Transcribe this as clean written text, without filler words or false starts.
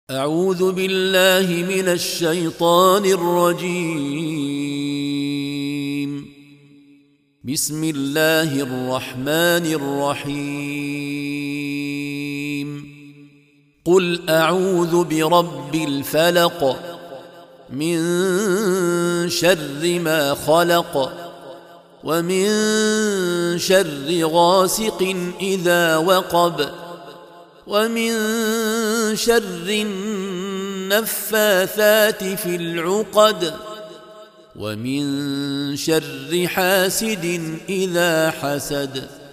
أعوذ بالله من الشيطان الرجيم. بسم الله الرحمن الرحيم. قل أعوذ برب الفلق من شر ما خلق ومن شر غاسق إذا وقب ومن شر النفاثات في العقد ومن شر حاسد إذا حسد.